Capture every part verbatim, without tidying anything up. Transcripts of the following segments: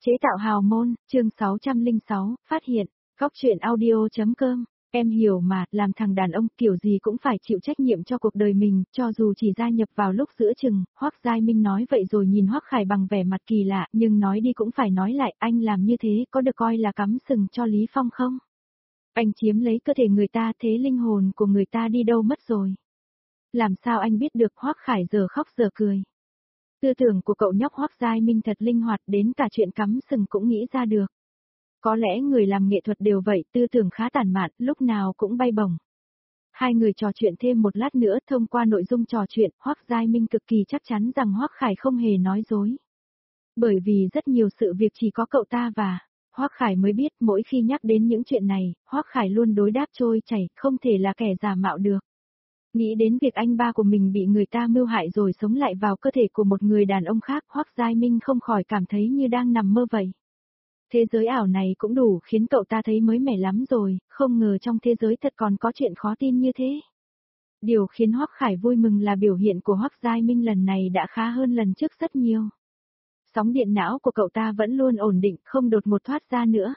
Chế tạo hào môn, chương sáu trăm lẻ sáu, phát hiện, góc truyện audio.com. Em hiểu mà, làm thằng đàn ông kiểu gì cũng phải chịu trách nhiệm cho cuộc đời mình, cho dù chỉ gia nhập vào lúc giữa chừng. Hoắc Giai Minh nói vậy rồi nhìn Hoắc Khải bằng vẻ mặt kỳ lạ, nhưng nói đi cũng phải nói lại, anh làm như thế có được coi là cắm sừng cho Lý Phong không? Anh chiếm lấy cơ thể người ta, thế linh hồn của người ta đi đâu mất rồi? Làm sao anh biết được? Hoắc Khải giờ khóc giờ cười. Tư tưởng của cậu nhóc Hoắc Giai Minh thật linh hoạt, đến cả chuyện cắm sừng cũng nghĩ ra được. Có lẽ người làm nghệ thuật đều vậy, tư tưởng khá tản mạn, lúc nào cũng bay bổng. Hai người trò chuyện thêm một lát nữa, thông qua nội dung trò chuyện, Hoắc Giai Minh cực kỳ chắc chắn rằng Hoắc Khải không hề nói dối. Bởi vì rất nhiều sự việc chỉ có cậu ta và Hoắc Khải mới biết, mỗi khi nhắc đến những chuyện này, Hoắc Khải luôn đối đáp trôi chảy, không thể là kẻ giả mạo được. Nghĩ đến việc anh ba của mình bị người ta mưu hại rồi sống lại vào cơ thể của một người đàn ông khác, Hoắc Giai Minh không khỏi cảm thấy như đang nằm mơ vậy. Thế giới ảo này cũng đủ khiến cậu ta thấy mới mẻ lắm rồi, không ngờ trong thế giới thật còn có chuyện khó tin như thế. Điều khiến Hoắc Khải vui mừng là biểu hiện của Hoắc Giai Minh lần này đã khá hơn lần trước rất nhiều. Sóng điện não của cậu ta vẫn luôn ổn định, không đột ngột thoát ra nữa.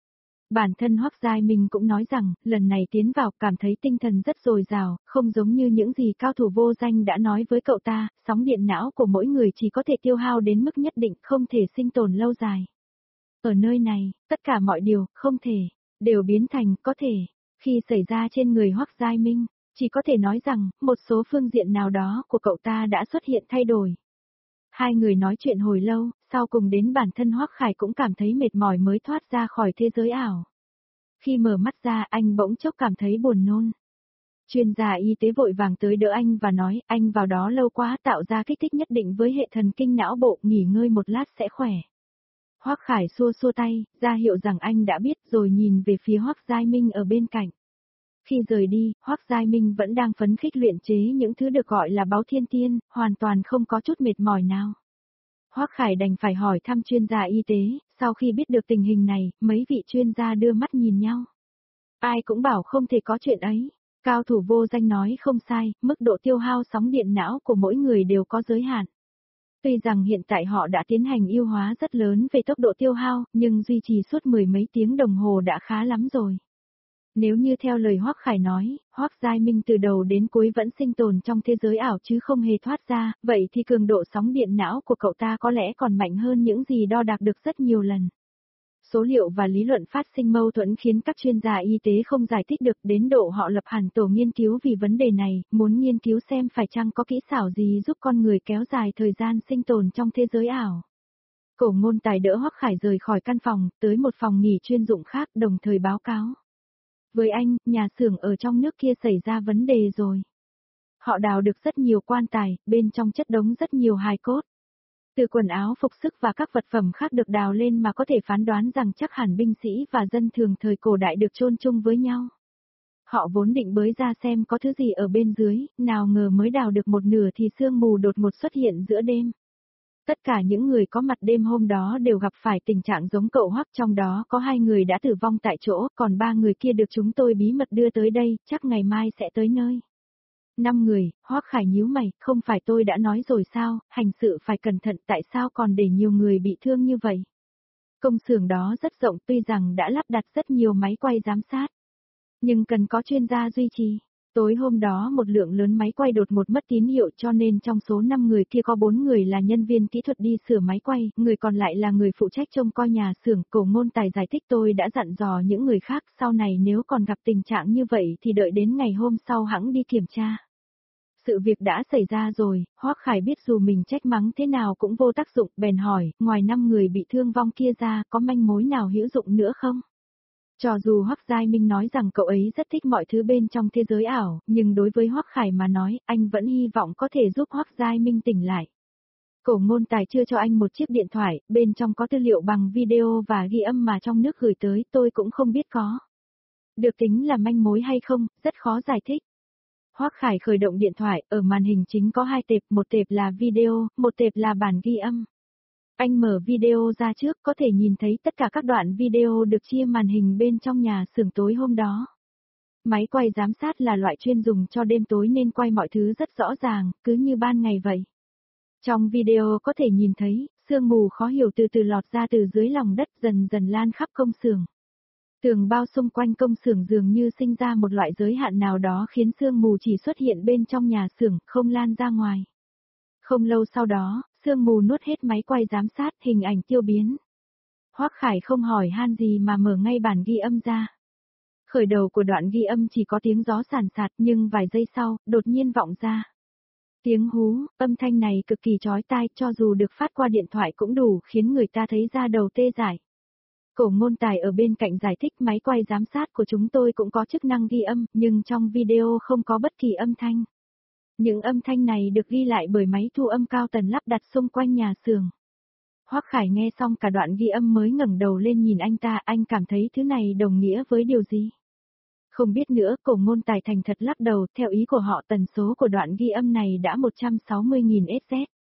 Bản thân Hoắc Giai Minh cũng nói rằng, lần này tiến vào cảm thấy tinh thần rất dồi dào, không giống như những gì cao thủ vô danh đã nói với cậu ta, sóng điện não của mỗi người chỉ có thể tiêu hao đến mức nhất định, không thể sinh tồn lâu dài. Ở nơi này, tất cả mọi điều, không thể, đều biến thành có thể. Khi xảy ra trên người Hoắc Giai Minh, chỉ có thể nói rằng, một số phương diện nào đó của cậu ta đã xuất hiện thay đổi. Hai người nói chuyện hồi lâu, sau cùng đến bản thân Hoắc Khải cũng cảm thấy mệt mỏi mới thoát ra khỏi thế giới ảo. Khi mở mắt ra, anh bỗng chốc cảm thấy buồn nôn. Chuyên gia y tế vội vàng tới đỡ anh và nói, anh vào đó lâu quá, tạo ra kích thích nhất định với hệ thần kinh não bộ, nghỉ ngơi một lát sẽ khỏe. Hoắc Khải xua xua tay, ra hiệu rằng anh đã biết, rồi nhìn về phía Hoắc Giai Minh ở bên cạnh. Khi rời đi, Hoắc Giai Minh vẫn đang phấn khích luyện chế những thứ được gọi là báu thiên tiên, hoàn toàn không có chút mệt mỏi nào. Hoắc Khải đành phải hỏi thăm chuyên gia y tế, sau khi biết được tình hình này, mấy vị chuyên gia đưa mắt nhìn nhau. Ai cũng bảo không thể có chuyện ấy. Cao thủ vô danh nói không sai, mức độ tiêu hao sóng điện não của mỗi người đều có giới hạn. Tuy rằng hiện tại họ đã tiến hành ưu hóa rất lớn về tốc độ tiêu hao, nhưng duy trì suốt mười mấy tiếng đồng hồ đã khá lắm rồi. Nếu như theo lời Hoắc Khải nói, Hoắc Giai Minh từ đầu đến cuối vẫn sinh tồn trong thế giới ảo chứ không hề thoát ra, vậy thì cường độ sóng điện não của cậu ta có lẽ còn mạnh hơn những gì đo đạc được rất nhiều lần. Số liệu và lý luận phát sinh mâu thuẫn khiến các chuyên gia y tế không giải thích được, đến độ họ lập hẳn tổ nghiên cứu vì vấn đề này, muốn nghiên cứu xem phải chăng có kỹ xảo gì giúp con người kéo dài thời gian sinh tồn trong thế giới ảo. Cổ Ngôn Tài đỡ Hoắc Khải rời khỏi căn phòng, tới một phòng nghỉ chuyên dụng khác, đồng thời báo cáo. Với anh, nhà xưởng ở trong nước kia xảy ra vấn đề rồi. Họ đào được rất nhiều quan tài, bên trong chất đống rất nhiều hài cốt. Từ quần áo phục sức và các vật phẩm khác được đào lên mà có thể phán đoán rằng chắc hẳn binh sĩ và dân thường thời cổ đại được chôn chung với nhau. Họ vốn định bới ra xem có thứ gì ở bên dưới, nào ngờ mới đào được một nửa thì sương mù đột ngột xuất hiện giữa đêm. Tất cả những người có mặt đêm hôm đó đều gặp phải tình trạng giống cậu Hoắc, trong đó có hai người đã tử vong tại chỗ, còn ba người kia được chúng tôi bí mật đưa tới đây, chắc ngày mai sẽ tới nơi. Năm người, Hoắc Khải nhíu mày, không phải tôi đã nói rồi sao, hành sự phải cẩn thận, tại sao còn để nhiều người bị thương như vậy? Công xưởng đó rất rộng, tuy rằng đã lắp đặt rất nhiều máy quay giám sát, nhưng cần có chuyên gia duy trì. Tối hôm đó một lượng lớn máy quay đột ngột mất tín hiệu, cho nên trong số năm người kia có bốn người là nhân viên kỹ thuật đi sửa máy quay, người còn lại là người phụ trách trông coi nhà xưởng. Cổ Ngôn Tài giải thích, tôi đã dặn dò những người khác, sau này nếu còn gặp tình trạng như vậy thì đợi đến ngày hôm sau hẵng đi kiểm tra. Sự việc đã xảy ra rồi, Hoắc Khải biết dù mình trách mắng thế nào cũng vô tác dụng, bèn hỏi, ngoài năm người bị thương vong kia ra, có manh mối nào hữu dụng nữa không? Cho dù Hoắc Giai Minh nói rằng cậu ấy rất thích mọi thứ bên trong thế giới ảo, nhưng đối với Hoắc Khải mà nói, anh vẫn hy vọng có thể giúp Hoắc Giai Minh tỉnh lại. Cổ Ngôn Tài chưa cho anh một chiếc điện thoại, bên trong có tư liệu bằng video và ghi âm mà trong nước gửi tới, tôi cũng không biết có được tính là manh mối hay không, rất khó giải thích. Hoắc Khải khởi động điện thoại, ở màn hình chính có hai tệp, một tệp là video, một tệp là bản ghi âm. Anh mở video ra trước, có thể nhìn thấy tất cả các đoạn video được chia màn hình bên trong nhà xưởng tối hôm đó. Máy quay giám sát là loại chuyên dùng cho đêm tối nên quay mọi thứ rất rõ ràng, cứ như ban ngày vậy. Trong video có thể nhìn thấy, Sương mù khó hiểu từ từ lọt ra từ dưới lòng đất dần dần lan khắp công xưởng. Tường bao xung quanh công xưởng dường như sinh ra một loại giới hạn nào đó khiến sương mù chỉ xuất hiện bên trong nhà xưởng, không lan ra ngoài. Không lâu sau đó, sương mù nuốt hết máy quay giám sát, hình ảnh tiêu biến. Hoắc Khải không hỏi han gì mà mở ngay bản ghi âm ra. Khởi đầu của đoạn ghi âm chỉ có tiếng gió sàn sạt nhưng vài giây sau, đột nhiên vọng ra. Tiếng hú, âm thanh này cực kỳ chói tai, cho dù được phát qua điện thoại cũng đủ khiến người ta thấy da đầu tê dại. Cổ Ngôn Tài ở bên cạnh giải thích máy quay giám sát của chúng tôi cũng có chức năng ghi âm, nhưng trong video không có bất kỳ âm thanh. Những âm thanh này được ghi lại bởi máy thu âm cao tần lắp đặt xung quanh nhà xưởng. Hoắc Khải nghe xong cả đoạn ghi âm mới ngẩng đầu lên nhìn anh ta, anh cảm thấy thứ này đồng nghĩa với điều gì? Không biết nữa, Cổ Ngôn Tài thành thật lắc đầu, theo ý của họ tần số của đoạn ghi âm này đã một trăm sáu mươi nghìn héc.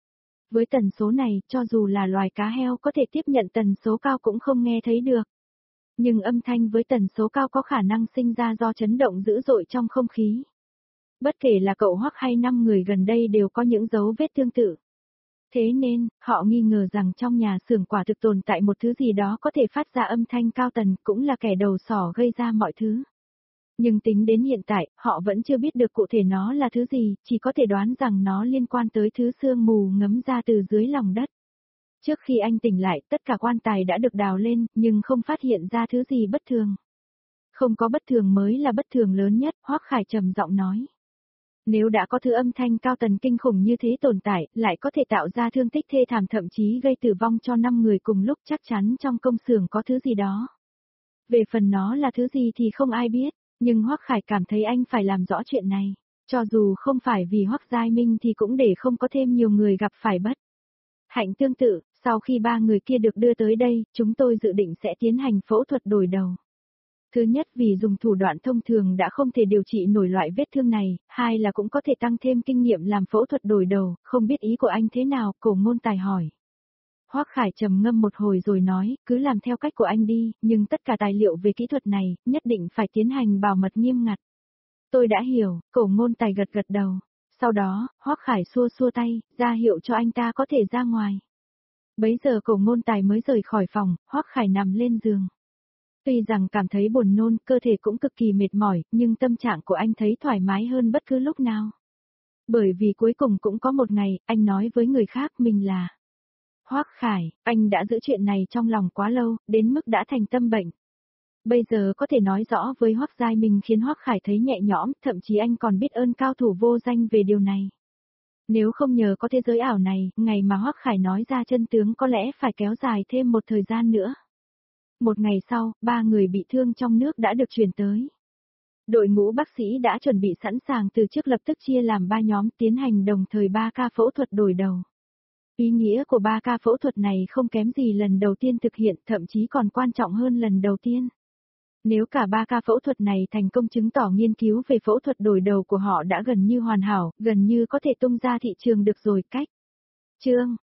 Với tần số này, cho dù là loài cá heo có thể tiếp nhận tần số cao cũng không nghe thấy được. Nhưng âm thanh với tần số cao có khả năng sinh ra do chấn động dữ dội trong không khí. Bất kể là cậu Hoắc hay năm người gần đây đều có những dấu vết tương tự. Thế nên, họ nghi ngờ rằng trong nhà xưởng quả thực tồn tại một thứ gì đó có thể phát ra âm thanh cao tần, cũng là kẻ đầu sỏ gây ra mọi thứ. Nhưng tính đến hiện tại, họ vẫn chưa biết được cụ thể nó là thứ gì, chỉ có thể đoán rằng nó liên quan tới thứ sương mù ngấm ra từ dưới lòng đất. Trước khi anh tỉnh lại, tất cả quan tài đã được đào lên, nhưng không phát hiện ra thứ gì bất thường. Không có bất thường mới là bất thường lớn nhất, Hoắc Khải trầm giọng nói. Nếu đã có thứ âm thanh cao tần kinh khủng như thế tồn tại, lại có thể tạo ra thương tích thê thảm thậm chí gây tử vong cho năm người cùng lúc, chắc chắn trong công xưởng có thứ gì đó. Về phần nó là thứ gì thì không ai biết, nhưng Hoắc Khải cảm thấy anh phải làm rõ chuyện này. Cho dù không phải vì Hoắc Giai Minh thì cũng để không có thêm nhiều người gặp phải bất hạnh tương tự. Sau khi ba người kia được đưa tới đây, chúng tôi dự định sẽ tiến hành phẫu thuật đổi đầu. Thứ nhất vì dùng thủ đoạn thông thường đã không thể điều trị nổi loại vết thương này, hai là cũng có thể tăng thêm kinh nghiệm làm phẫu thuật đổi đầu, không biết ý của anh thế nào, Cổ Ngôn Tài hỏi. Hoắc Khải trầm ngâm một hồi rồi nói, cứ làm theo cách của anh đi, nhưng tất cả tài liệu về kỹ thuật này, nhất định phải tiến hành bảo mật nghiêm ngặt. Tôi đã hiểu, Cổ Ngôn Tài gật gật đầu. Sau đó, Hoắc Khải xua xua tay, ra hiệu cho anh ta có thể ra ngoài. Bấy giờ Cổ Ngôn Tài mới rời khỏi phòng, Hoắc Khải nằm lên giường. Tuy rằng cảm thấy buồn nôn, cơ thể cũng cực kỳ mệt mỏi, nhưng tâm trạng của anh thấy thoải mái hơn bất cứ lúc nào. Bởi vì cuối cùng cũng có một ngày, anh nói với người khác mình là Hoắc Khải, anh đã giữ chuyện này trong lòng quá lâu, đến mức đã thành tâm bệnh. Bây giờ có thể nói rõ với Hoắc Giai Minh khiến Hoắc Khải thấy nhẹ nhõm, thậm chí anh còn biết ơn cao thủ vô danh về điều này. Nếu không nhờ có thế giới ảo này, ngày mà Hoắc Khải nói ra chân tướng có lẽ phải kéo dài thêm một thời gian nữa. Một ngày sau, ba người bị thương trong nước đã được chuyển tới. Đội ngũ bác sĩ đã chuẩn bị sẵn sàng từ trước, lập tức chia làm ba nhóm tiến hành đồng thời ba ca phẫu thuật đổi đầu. Ý nghĩa của ba ca phẫu thuật này không kém gì lần đầu tiên thực hiện, thậm chí còn quan trọng hơn lần đầu tiên. Nếu cả ba ca phẫu thuật này thành công, chứng tỏ nghiên cứu về phẫu thuật đổi đầu của họ đã gần như hoàn hảo, gần như có thể tung ra thị trường được rồi. Cách chương